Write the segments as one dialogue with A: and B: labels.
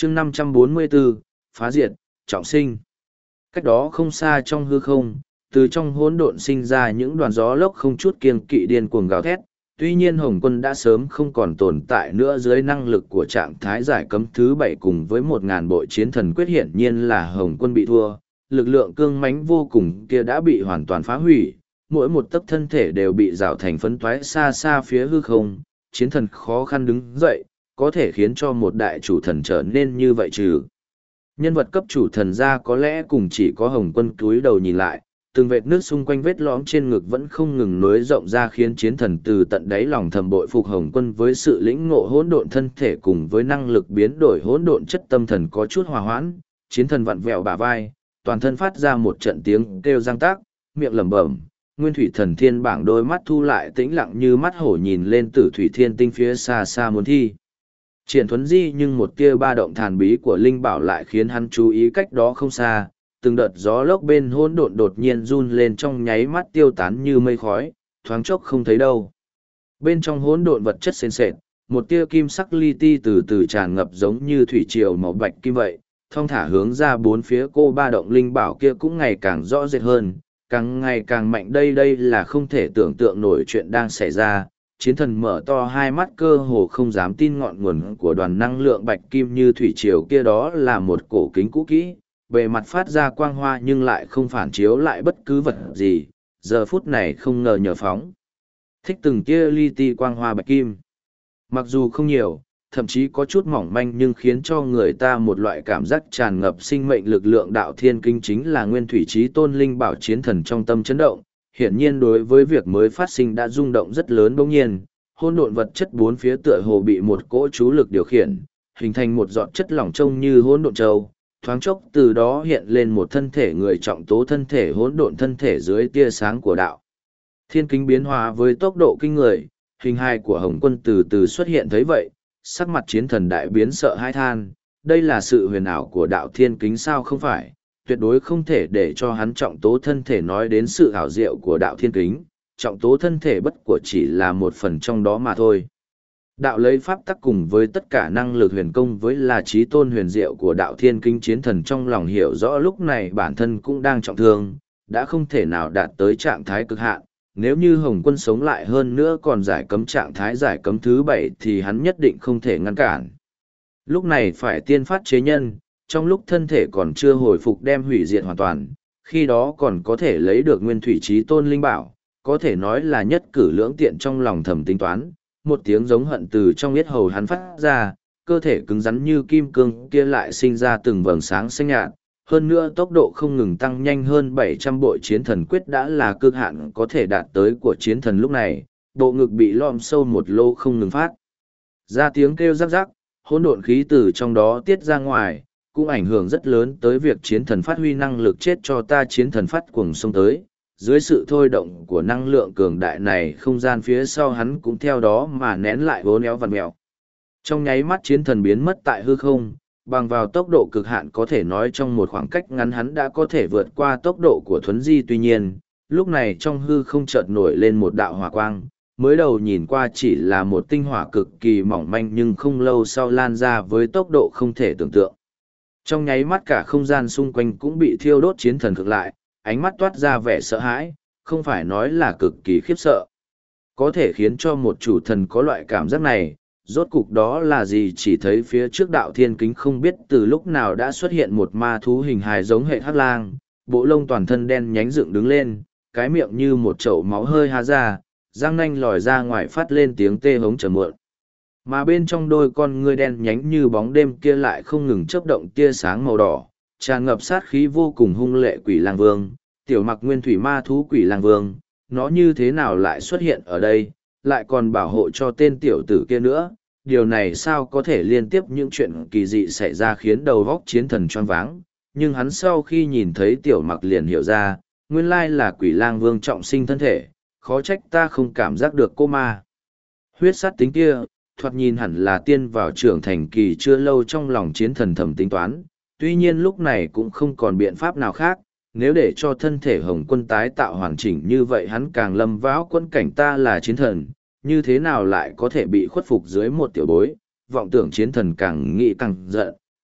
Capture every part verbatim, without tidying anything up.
A: chương năm trăm bốn mươi bốn, phá diệt, trọng sinh. Cách đó không xa trong hư không, từ trong hỗn độn sinh ra những đoàn gió lốc không chút kiêng kỵ điên cuồng gào thét. Tuy nhiên Hồng Quân đã sớm không còn tồn tại nữa dưới năng lực của trạng thái giải cấm thứ bảy cùng với một ngàn bội chiến thần quyết, hiển nhiên là Hồng Quân bị thua. Lực lượng cương mãnh vô cùng kia đã bị hoàn toàn phá hủy, mỗi một tấc thân thể đều bị rào thành phấn toái xa xa phía hư không, chiến thần khó khăn đứng dậy, có thể khiến cho một đại chủ thần trở nên như vậy trừ. Nhân vật cấp chủ thần ra có lẽ cùng chỉ có Hồng Quân cúi đầu nhìn lại, từng vệt nước xung quanh vết lõm trên ngực vẫn không ngừng nối rộng ra, khiến chiến thần từ tận đáy lòng thầm bội phục Hồng Quân với sự lĩnh ngộ hỗn độn thân thể cùng với năng lực biến đổi hỗn độn chất tâm thần có chút hòa hoãn. Chiến thần vặn vẹo bả vai, toàn thân phát ra một trận tiếng kêu răng tác, miệng lẩm bẩm. Nguyên thủy thần thiên bảng đôi mắt thu lại tĩnh lặng như mắt hổ nhìn lên tử thủy thiên tinh phía xa xa muốn thi triển thuấn di, nhưng một tia ba động thàn bí của linh bảo lại khiến hắn chú ý cách đó không xa. Từng đợt gió lốc bên hỗn độn đột nhiên run lên, trong nháy mắt tiêu tán như mây khói, thoáng chốc không thấy đâu. Bên trong hỗn độn vật chất sền sệt, một tia kim sắc li ti từ từ tràn ngập giống như thủy triều màu bạch kim vậy, thong thả hướng ra bốn phía. Cô ba động linh bảo kia cũng ngày càng rõ rệt hơn, càng ngày càng mạnh. Đây đây là không thể tưởng tượng nổi chuyện đang xảy ra. Chiến thần mở to hai mắt, cơ hồ không dám tin ngọn nguồn của đoàn năng lượng bạch kim như thủy triều kia. Đó là một cổ kính cũ kỹ, bề mặt phát ra quang hoa nhưng lại không phản chiếu lại bất cứ vật gì, giờ phút này không ngờ nhờ phóng thích từng tia li ti quang hoa bạch kim. Mặc dù không nhiều, thậm chí có chút mỏng manh, nhưng khiến cho người ta một loại cảm giác tràn ngập sinh mệnh lực lượng. Đạo thiên kinh chính là nguyên thủy chí tôn linh bảo, chiến thần trong tâm chấn động, hiển nhiên đối với việc mới phát sinh đã rung động rất lớn. Bỗng nhiên, hỗn độn vật chất bốn phía tựa hồ bị một cỗ chú lực điều khiển, hình thành một giọt chất lỏng trông như hỗn độn châu. Thoáng chốc từ đó hiện lên một thân thể người trọng tố, thân thể hỗn độn thân thể dưới tia sáng của đạo thiên kính biến hóa với tốc độ kinh người. Hình hài của Hồng Quân từ từ xuất hiện, thấy vậy sắc mặt chiến thần đại biến, sợ hãi than, đây là sự huyền ảo của đạo thiên kính sao? Không phải, tuyệt đối không thể để cho hắn trọng tố thân thể. Nói đến sự ảo diệu của đạo thiên kính, trọng tố thân thể bất của chỉ là một phần trong đó mà thôi. Đạo lấy pháp tắc cùng với tất cả năng lực huyền công với là trí tôn huyền diệu của đạo thiên kính, chiến thần trong lòng hiểu rõ lúc này bản thân cũng đang trọng thương, đã không thể nào đạt tới trạng thái cực hạn. Nếu như Hồng Quân sống lại hơn nữa còn giải cấm trạng thái giải cấm thứ bảy thì hắn nhất định không thể ngăn cản. Lúc này phải tiên phát chế nhân, trong lúc thân thể còn chưa hồi phục đem hủy diệt hoàn toàn, khi đó còn có thể lấy được nguyên thủy chí tôn linh bảo, có thể nói là nhất cử lưỡng tiện. Trong lòng thầm tính toán, một tiếng giống hận từ trong yết hầu hắn phát ra, cơ thể cứng rắn như kim cương kia lại sinh ra từng vầng sáng xanh nhạt, hơn nữa tốc độ không ngừng tăng nhanh. Hơn bảy trăm bội chiến thần quyết đã là cực hạn có thể đạt tới của chiến thần lúc này, bộ ngực bị lom sâu một lô không ngừng phát ra tiếng kêu rắc rắc, hỗn độn khí từ trong đó tiết ra ngoài, cũng ảnh hưởng rất lớn tới việc chiến thần phát huy năng lực. Chết cho ta! Chiến thần phát cuồng xông tới, dưới sự thôi động của năng lượng cường đại này, không gian phía sau hắn cũng theo đó mà nén lại vốn éo vằn mèo. Trong nháy mắt chiến thần biến mất tại hư không, bằng vào tốc độ cực hạn, có thể nói trong một khoảng cách ngắn hắn đã có thể vượt qua tốc độ của thuấn di. Tuy nhiên, lúc này trong hư không chợt nổi lên một đạo hỏa quang, mới đầu nhìn qua chỉ là một tinh hỏa cực kỳ mỏng manh, nhưng không lâu sau lan ra với tốc độ không thể tưởng tượng. Trong nháy mắt cả không gian xung quanh cũng bị thiêu đốt. Chiến thần cực lại, ánh mắt toát ra vẻ sợ hãi, không phải nói là cực kỳ khiếp sợ. Có thể khiến cho một chủ thần có loại cảm giác này, rốt cục đó là gì? Chỉ thấy phía trước đạo thiên kính không biết từ lúc nào đã xuất hiện một ma thú hình hài giống hệ hắc lang, bộ lông toàn thân đen nhánh dựng đứng lên, cái miệng như một chậu máu hơi há ra, răng nanh lòi ra ngoài phát lên tiếng tê hống trầm muộn. Mà bên trong đôi con ngươi đen nhánh như bóng đêm kia lại không ngừng chớp động tia sáng màu đỏ, tràn ngập sát khí vô cùng hung lệ. Quỷ lang vương, tiểu mặc nguyên thủy ma thú quỷ lang vương, nó như thế nào lại xuất hiện ở đây, lại còn bảo hộ cho tên tiểu tử kia nữa? Điều này sao có thể? Liên tiếp những chuyện kỳ dị xảy ra khiến đầu óc chiến thần choáng váng, nhưng hắn sau khi nhìn thấy tiểu mặc liền hiểu ra, nguyên lai là quỷ lang vương trọng sinh thân thể, khó trách ta không cảm giác được cô ma huyết sát tính kia, thoạt nhìn hẳn là tiên vào trưởng thành kỳ chưa lâu. Trong lòng chiến thần thầm tính toán, tuy nhiên lúc này cũng không còn biện pháp nào khác, nếu để cho thân thể Hồng Quân tái tạo hoàn chỉnh như vậy hắn càng lâm vào quân cảnh. Ta là chiến thần, như thế nào lại có thể bị khuất phục dưới một tiểu bối? Vọng tưởng chiến thần càng nghĩ càng giận,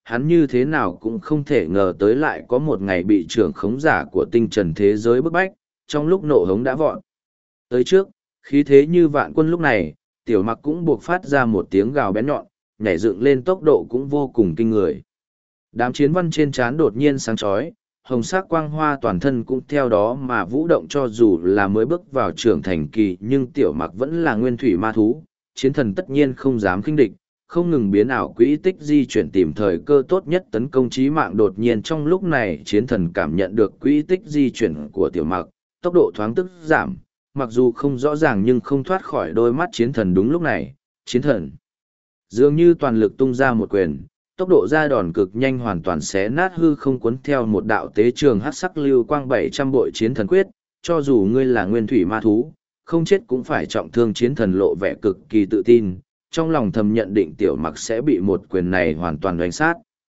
A: hắn như thế nào cũng không thể ngờ tới lại có một ngày bị trưởng khống giả của tinh trần thế giới bức bách, trong lúc nộ hống đã vọt. Tới trước, khí thế như vạn quân lúc này, tiểu mặc cũng buộc phát ra một tiếng gào bén nhọn, nhảy dựng lên tốc độ cũng vô cùng kinh người. Đám chiến văn trên trán đột nhiên sáng chói, hồng sắc quang hoa toàn thân cũng theo đó mà vũ động, cho dù là mới bước vào trưởng thành kỳ nhưng tiểu mặc vẫn là nguyên thủy ma thú, chiến thần tất nhiên không dám khinh địch, không ngừng biến ảo quỹ tích di chuyển tìm thời cơ tốt nhất tấn công chí mạng. Đột nhiên trong lúc này chiến thần cảm nhận được quỹ tích di chuyển của tiểu mặc, tốc độ thoáng tức giảm, mặc dù không rõ ràng nhưng không thoát khỏi đôi mắt chiến thần. Đúng lúc này, chiến thần dường như toàn lực tung ra một quyền, tốc độ ra đòn cực nhanh, hoàn toàn xé nát hư không, cuốn theo một đạo tế trường hắc sắc lưu quang bảy trăm bội chiến thần quyết. Cho dù ngươi là nguyên thủy ma thú, không chết cũng phải trọng thương. Chiến thần lộ vẻ cực kỳ tự tin, trong lòng thầm nhận định tiểu mặc sẽ bị một quyền này hoàn toàn đánh sát.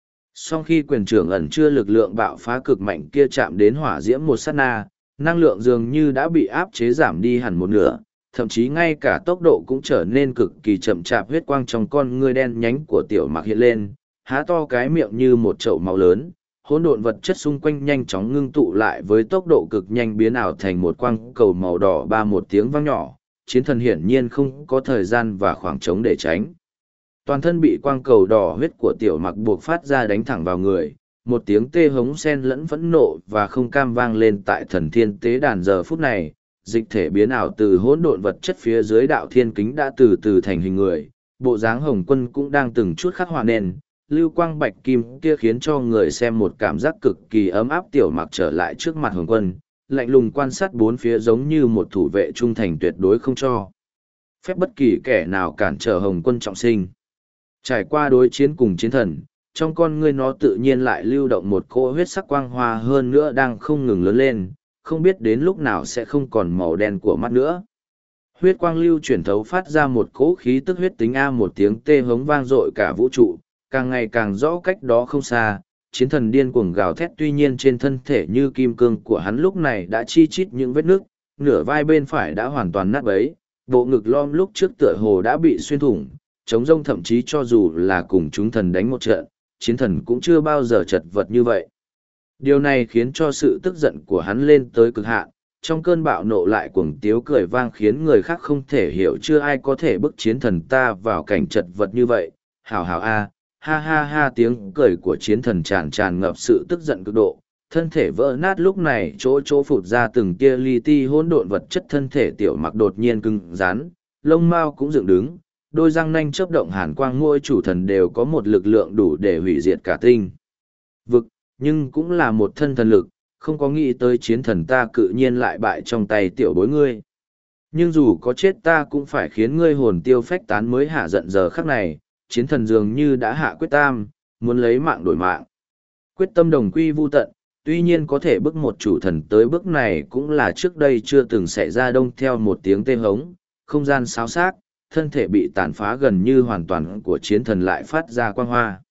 A: Sau khi quyền trưởng ẩn chứa lực lượng bạo phá cực mạnh kia chạm đến hỏa diễm một sát na, năng lượng dường như đã bị áp chế giảm đi hẳn một nửa, thậm chí ngay cả tốc độ cũng trở nên cực kỳ chậm chạp. Huyết quang trong con ngươi đen nhánh của tiểu mặc hiện lên, há to cái miệng như một chậu máu lớn, hỗn độn vật chất xung quanh nhanh chóng ngưng tụ lại với tốc độ cực nhanh, biến ảo thành một quang cầu màu đỏ. Ba một tiếng vang nhỏ, chiến thần hiển nhiên không có thời gian và khoảng trống để tránh. Toàn thân bị quang cầu đỏ huyết của tiểu mặc buộc phát ra đánh thẳng vào người, một tiếng tê hống sen lẫn phẫn nộ và không cam vang lên tại thần thiên tế đàn. Giờ phút này, dịch thể biến ảo từ hỗn độn vật chất phía dưới đạo thiên kính đã từ từ thành hình người, bộ dáng Hồng Quân cũng đang từng chút khắc họa nên lưu quang bạch kim kia, khiến cho người xem một cảm giác cực kỳ ấm áp. Tiểu mặc trở lại trước mặt Hồng Quân, lạnh lùng quan sát bốn phía giống như một thủ vệ trung thành tuyệt đối, không cho phép bất kỳ kẻ nào cản trở Hồng Quân trọng sinh. Trải qua đối chiến cùng chiến thần, trong con ngươi nó tự nhiên lại lưu động một cỗ huyết sắc quang hoa, hơn nữa đang không ngừng lớn lên, không biết đến lúc nào sẽ không còn màu đen của mắt nữa. Huyết quang lưu chuyển thấu phát ra một cỗ khí tức huyết tính. A một tiếng tê hống vang dội cả vũ trụ, càng ngày càng rõ cách đó không xa, chiến thần điên cuồng gào thét. Tuy nhiên trên thân thể như kim cương của hắn lúc này đã chi chít những vết nước, nửa vai bên phải đã hoàn toàn nát bấy, bộ ngực lom lúc trước tựa hồ đã bị xuyên thủng, trống rông. Thậm chí cho dù là cùng chúng thần đánh một trận, chiến thần cũng chưa bao giờ chật vật như vậy. Điều này khiến cho sự tức giận của hắn lên tới cực hạn, trong cơn bạo nộ lại cuồng tiếu cười vang, khiến người khác không thể hiểu. Chưa ai có thể bức chiến thần ta vào cảnh chật vật như vậy. Hảo hảo a, ha ha ha. Tiếng cười của chiến thần tràn tràn ngập sự tức giận cực độ, thân thể vỡ nát lúc này chỗ chỗ phụt ra từng tia li ti hỗn độn vật chất. Thân thể tiểu mặc đột nhiên cứng rắn, lông mao cũng dựng đứng, đôi răng nanh chớp động hàn quang. Mỗi chủ thần đều có một lực lượng đủ để hủy diệt cả tinh vực, nhưng cũng là một thân thần lực, không có nghĩ tới chiến thần ta cự nhiên lại bại trong tay tiểu bối ngươi. Nhưng dù có chết ta cũng phải khiến ngươi hồn tiêu phách tán mới hạ giận. Giờ khắc này, chiến thần dường như đã hạ quyết tâm, muốn lấy mạng đổi mạng. Quyết tâm đồng quy vu tận, tuy nhiên có thể bức một chủ thần tới bước này cũng là trước đây chưa từng xảy ra. Đông theo một tiếng tê hống, không gian xáo xác, thân thể bị tàn phá gần như hoàn toàn của chiến thần lại phát ra quang hoa.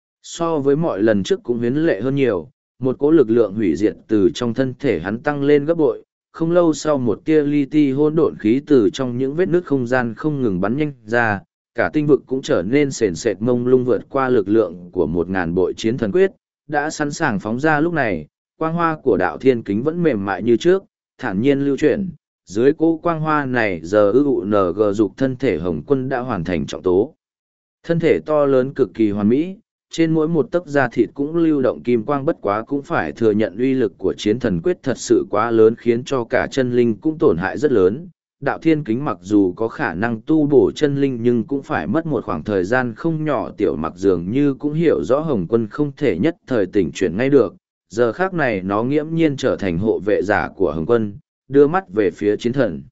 A: So với mọi lần trước cũng huyến lệ hơn nhiều, một cỗ lực lượng hủy diệt từ trong thân thể hắn tăng lên gấp bội. Không lâu sau, một tia li ti hỗn độn khí từ trong những vết nứt không gian không ngừng bắn nhanh ra, cả tinh vực cũng trở nên sền sệt mông lung. Vượt qua lực lượng của một ngàn bội chiến thần quyết đã sẵn sàng phóng ra lúc này, quang hoa của đạo thiên kính vẫn mềm mại như trước, thản nhiên lưu chuyển. Dưới cỗ quang hoa này giờ ư u ng dục thân thể Hồng Quân đã hoàn thành trọng tố. Thân thể to lớn cực kỳ hoàn mỹ, trên mỗi một tấc da thịt cũng lưu động kim quang. Bất quá cũng phải thừa nhận uy lực của chiến thần quyết thật sự quá lớn, khiến cho cả chân linh cũng tổn hại rất lớn. Đạo thiên kính mặc dù có khả năng tu bổ chân linh nhưng cũng phải mất một khoảng thời gian không nhỏ. Tiểu mặc dường như cũng hiểu rõ Hồng Quân không thể nhất thời tỉnh chuyển ngay được. Giờ khác này nó nghiễm nhiên trở thành hộ vệ giả của Hồng Quân, đưa mắt về phía chiến thần.